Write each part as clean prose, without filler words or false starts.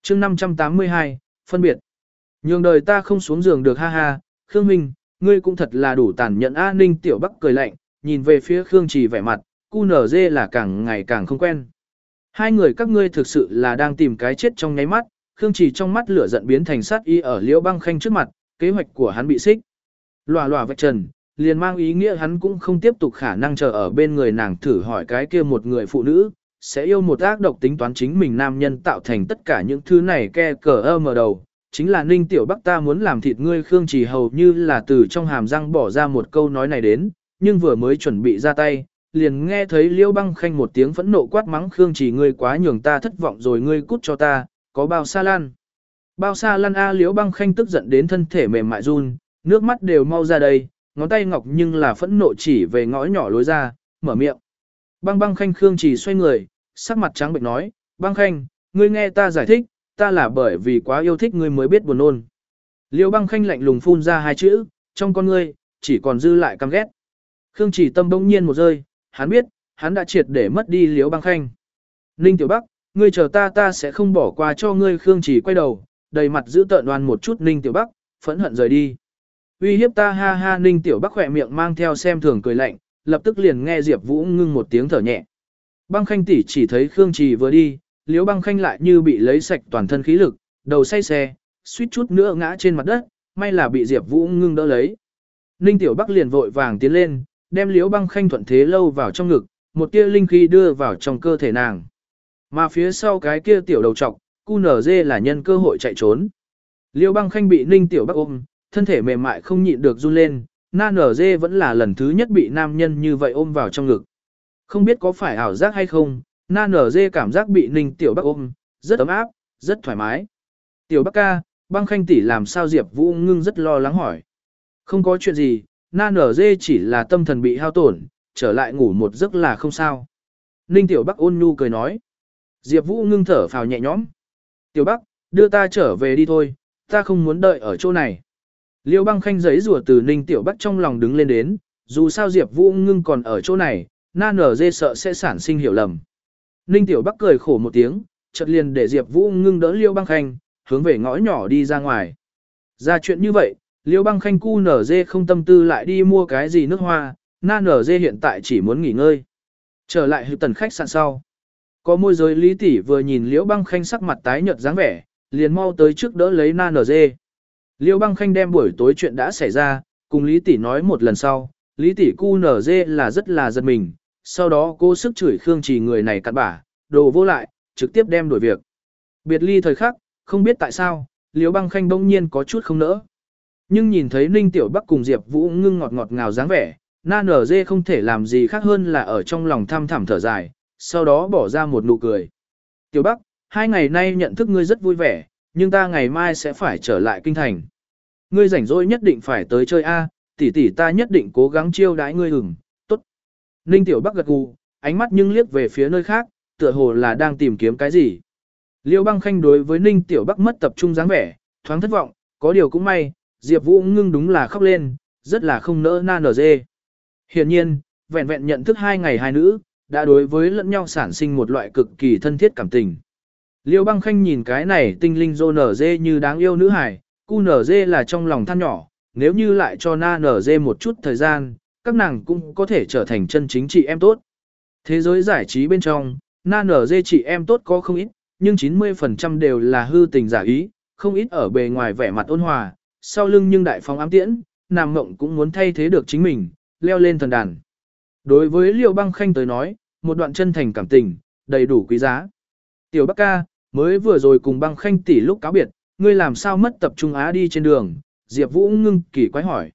chương 582, phân biệt. Nhường đời ta không xuống giường được ha ha, Khương Minh, ngươi cũng thật là đủ tàn nhẫn a. Ninh Tiểu Bắc cười lạnh, nhìn về phía Khương Trì vẻ mặt, QNZ là càng ngày càng không quen. Hai người các ngươi thực sự là đang tìm cái chết trong nháy mắt, Khương Trì trong mắt lửa giận biến thành sát y ở Liễu Băng Khanh trước mặt, kế hoạch của hắn bị xích. Lòa lòa vạch trần, liền mang ý nghĩa hắn cũng không tiếp tục khả năng chờ ở bên người nàng thử hỏi cái kia một người phụ nữ, sẽ yêu một ác độc tính toán chính mình nam nhân tạo thành tất cả những thứ này ke cờ mở đầu. Chính là Ninh Tiểu Bắc ta muốn làm thịt ngươi. Khương Trì hầu như là từ trong hàm răng bỏ ra một câu nói này đến, nhưng vừa mới chuẩn bị ra tay, liền nghe thấy Liễu Băng Khanh một tiếng phẫn nộ quát mắng Khương Trì ngươi quá nhường ta thất vọng rồi, ngươi cút cho ta, có bao xa lăn. Bao xa lăn a. Liễu Băng Khanh tức giận đến thân thể mềm mại run, nước mắt đều mau ra đây, ngón tay ngọc nhưng là phẫn nộ chỉ về ngõ nhỏ lối ra, mở miệng. Băng Khanh. Khương Trì xoay người, sắc mặt trắng bệch nói, Băng Khanh, ngươi nghe ta giải thích, ta là bởi vì quá yêu thích ngươi mới biết buồn nôn. Liễu Băng Khanh lạnh lùng phun ra hai chữ, trong con ngươi chỉ còn dư lại căm ghét. Khương Trì tâm bỗng nhiên một rơi, hắn biết, hắn đã triệt để mất đi Liễu Băng Khanh. Ninh Tiểu Bắc, ngươi chờ ta sẽ không bỏ qua cho ngươi. Khương Trì quay đầu, đầy mặt giữ tợn đoan một chút Ninh Tiểu Bắc, phẫn hận rời đi. Uy hiếp ta ha ha. Ninh Tiểu Bắc khỏe miệng mang theo xem thường cười lạnh, lập tức liền nghe Diệp Vũ ngưng một tiếng thở nhẹ. Băng Khanh tỷ chỉ thấy Khương Trì vừa đi, Liễu Băng Khanh lại như bị lấy sạch toàn thân khí lực, đầu say xe, suýt chút nữa ngã trên mặt đất, may là bị Diệp Vũ ngưng đỡ lấy. Ninh Tiểu Bắc liền vội vàng tiến lên, đem Liễu Băng Khanh thuận thế lâu vào trong ngực, một tia linh khí đưa vào trong cơ thể nàng. Mà phía sau cái kia tiểu đầu trọc, QNZ là nhân cơ hội chạy trốn. Liễu Băng Khanh bị Ninh Tiểu Bắc ôm, thân thể mềm mại không nhịn được run lên, NZ vẫn là lần thứ nhất bị nam nhân như vậy ôm vào trong ngực. Không biết có phải ảo giác hay không, NZ cảm giác bị Ninh Tiểu Bắc ôm, rất ấm áp, rất thoải mái. Tiểu Bắc ca, Băng Khanh tỷ làm sao? Diệp Vũ ngưng rất lo lắng hỏi. Không có chuyện gì, NZ chỉ là tâm thần bị hao tổn, trở lại ngủ một giấc là không sao. Ninh Tiểu Bắc ôn nhu cười nói. Diệp Vũ ngưng thở phào nhẹ nhõm. Tiểu Bắc, đưa ta trở về đi thôi, ta không muốn đợi ở chỗ này. Liễu Băng Khanh giấy rủa từ Ninh Tiểu Bắc trong lòng đứng lên đến, dù sao Diệp Vũ ngưng còn ở chỗ này, NZ sợ sẽ sản sinh hiểu lầm. Ninh Tiểu Bắc cười khổ một tiếng, chợt liền để Diệp Vũ ngưng đỡ Liễu Băng Khanh, hướng về ngõ nhỏ đi ra ngoài. Ra chuyện như vậy, Liễu Băng Khanh QNZ không tâm tư lại đi mua cái gì nước hoa, NZ hiện tại chỉ muốn nghỉ ngơi. Trở lại hữu tần khách sạn sau. Có môi giới Lý tỷ vừa nhìn Liễu Băng Khanh sắc mặt tái nhợt dáng vẻ, liền mau tới trước đỡ lấy NZ. Liễu Băng Khanh đem buổi tối chuyện đã xảy ra, cùng Lý tỷ nói một lần sau, Lý tỷ QNZ là rất là giật mình, sau đó cô sức chửi Khương Trì người này cặn bã, đồ vô lại, trực tiếp đem đuổi việc. Biệt ly thời khắc, không biết tại sao, Liễu Băng Khanh bỗng nhiên có chút không nỡ. Nhưng nhìn thấy Ninh Tiểu Bắc cùng Diệp Vũ ngưng ngọt ngọt ngào dáng vẻ, NZ không thể làm gì khác hơn là ở trong lòng thăm thẳm thở dài, sau đó bỏ ra một nụ cười. Tiểu Bắc, 2 ngày nay nhận thức ngươi rất vui vẻ, nhưng ta ngày mai sẽ phải trở lại kinh thành. Ngươi rảnh rỗi nhất định phải tới chơi a, tỷ tỷ ta nhất định cố gắng chiêu đãi ngươi. Tốt. Ninh Tiểu Bắc gật gù, ánh mắt nhưng liếc về phía nơi khác, tựa hồ là đang tìm kiếm cái gì. Liễu Băng Khanh đối với Ninh Tiểu Bắc mất tập trung dáng vẻ, thoáng thất vọng, có điều cũng may, Diệp Vũ ngưng đúng là khóc lên, rất là không nỡ NZ. Hiển nhiên, vẹn vẹn nhận thức 2 ngày hai nữ, đã đối với lẫn nhau sản sinh một loại cực kỳ thân thiết cảm tình. Liễu Băng Khanh nhìn cái này tinh linh NZ như đáng yêu nữ hài, QNZ là trong lòng than nhỏ, nếu như lại cho NZ một chút thời gian, các nàng cũng có thể trở thành chân chính chị em tốt. Thế giới giải trí bên trong, NZ chị em tốt có không ít, nhưng 90% đều là hư tình giả ý, không ít ở bề ngoài vẻ mặt ôn hòa, sau lưng nhưng đại phóng ám tiễn, nàng mộng cũng muốn thay thế được chính mình, leo lên thần đàn. Đối với Liễu Băng Khanh tới nói, một đoạn chân thành cảm tình, đầy đủ quý giá. Tiểu Bắc ca, mới vừa rồi cùng Băng Khanh tỷ lúc cáo biệt, ngươi làm sao mất tập trung á? Đi trên đường, Diệp Vũ ngưng kỳ quái hỏi.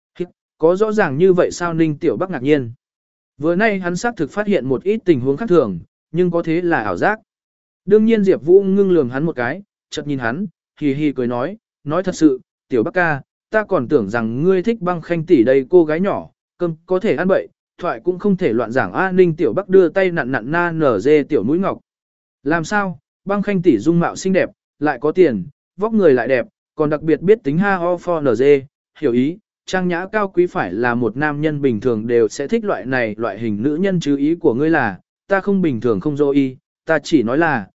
Có rõ ràng như vậy sao? Ninh Tiểu Bắc ngạc nhiên. Vừa nay hắn xác thực phát hiện một ít tình huống khác thường, nhưng có thế là ảo giác. Đương nhiên Diệp Vũ ngưng lườm hắn một cái, chợt nhìn hắn, hì hì cười nói thật sự, Tiểu Bắc ca, ta còn tưởng rằng ngươi thích Băng Khanh tỷ đây cô gái nhỏ, cơm có thể ăn bậy, thoại cũng không thể loạn giảng a. Ninh Tiểu Bắc đưa tay nặn nặn NZ tiểu mũi ngọc. Làm sao? Băng Khanh tỷ dung mạo xinh đẹp, lại có tiền, vóc người lại đẹp, còn đặc biệt biết tính ha ho for NZ, hiểu ý, trang nhã cao quý phải là một nam nhân bình thường đều sẽ thích loại này loại hình nữ nhân chứ? Ý của ngươi là, ta không bình thường không dô y, ta chỉ nói là,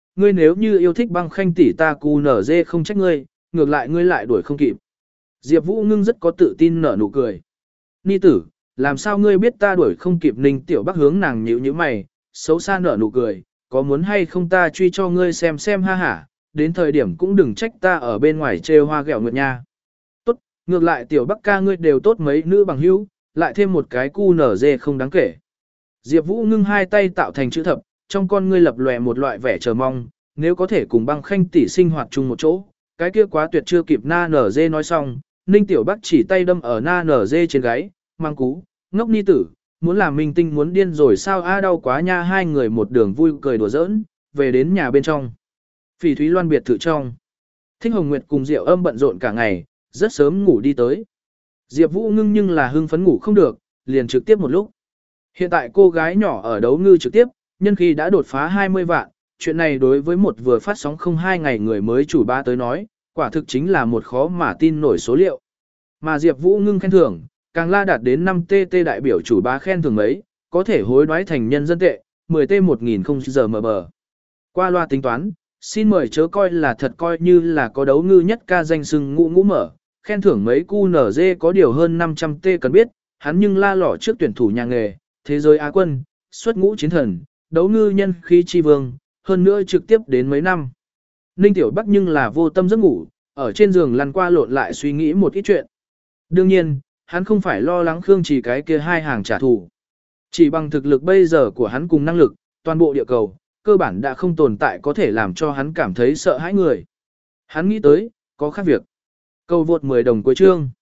ngươi nếu như yêu thích Băng Khanh tỷ ta QNZ không trách ngươi, ngược lại ngươi lại đuổi không kịp. Diệp Vũ Ngưng rất có tự tin nở nụ cười. Ni tử, làm sao ngươi biết ta đuổi không kịp? Ninh Tiểu Bắc hướng nàng nhíu nhíu mày, xấu xa nở nụ cười, có muốn hay không ta truy cho ngươi xem ha hả, đến thời điểm cũng đừng trách ta ở bên ngoài trêu hoa ghẹo nguyệt nha. Tốt, ngược lại Tiểu Bắc ca ngươi đều tốt mấy nữ bằng hữu, lại thêm một cái QNZ không đáng kể. Diệp Vũ Ngưng hai tay tạo thành chữ thập, trong con ngươi lập lòe một loại vẻ chờ mong, nếu có thể cùng Băng Khanh tỷ sinh hoạt chung một chỗ, cái kia quá tuyệt. Chưa kịp Na Nở Dê nói xong, Ninh Tiểu Bắc chỉ tay đâm ở Na Nở Dê trên gáy, mang cú, ngốc ni tử, muốn làm minh tinh muốn điên rồi sao a, đau quá nha. Hai người một đường vui cười đùa giỡn, về đến nhà bên trong. Phỉ Thúy Loan biệt thự trong. Thích Hồng Nguyệt cùng Diệu Âm bận rộn cả ngày, rất sớm ngủ đi tới. Diệp Vũ Ngưng nhưng là hưng phấn ngủ không được, liền trực tiếp một lúc. Hiện tại cô gái nhỏ ở đấu ngư trực tiếp, nhân khí đã đột phá 20 vạn, chuyện này đối với một vừa phát sóng không 2 ngày người mới chủ ba tới nói, quả thực chính là một khó mà tin nổi số liệu. Mà Diệp Vũ Ngưng khen thưởng, càng la đạt đến 5 TT đại biểu chủ bá khen thưởng mấy, có thể hối đoái thành nhân dân tệ, 10 T 1000 giờ mb. Qua loa tính toán, xin mời chớ coi là thật, coi như là có đấu ngư nhất ca danh xưng ngũ ngũ mở, khen thưởng mấy QNZ có điều hơn 500 T. Cần biết, hắn nhưng la lỏ trước tuyển thủ nhà nghề, thế giới Á quân, xuất ngũ chiến thần, đấu ngư nhân khí chi vương, hơn nữa trực tiếp đến mấy năm. Ninh Tiểu Bắc nhưng là vô tâm giấc ngủ, ở trên giường lăn qua lộn lại suy nghĩ một ít chuyện. Đương nhiên, hắn không phải lo lắng Khương Trì cái kia hai hàng trả thù. Chỉ bằng thực lực bây giờ của hắn cùng năng lực, toàn bộ địa cầu, cơ bản đã không tồn tại có thể làm cho hắn cảm thấy sợ hãi người. Hắn nghĩ tới, có khác việc. Câu vượt 10 đồng cuối chương.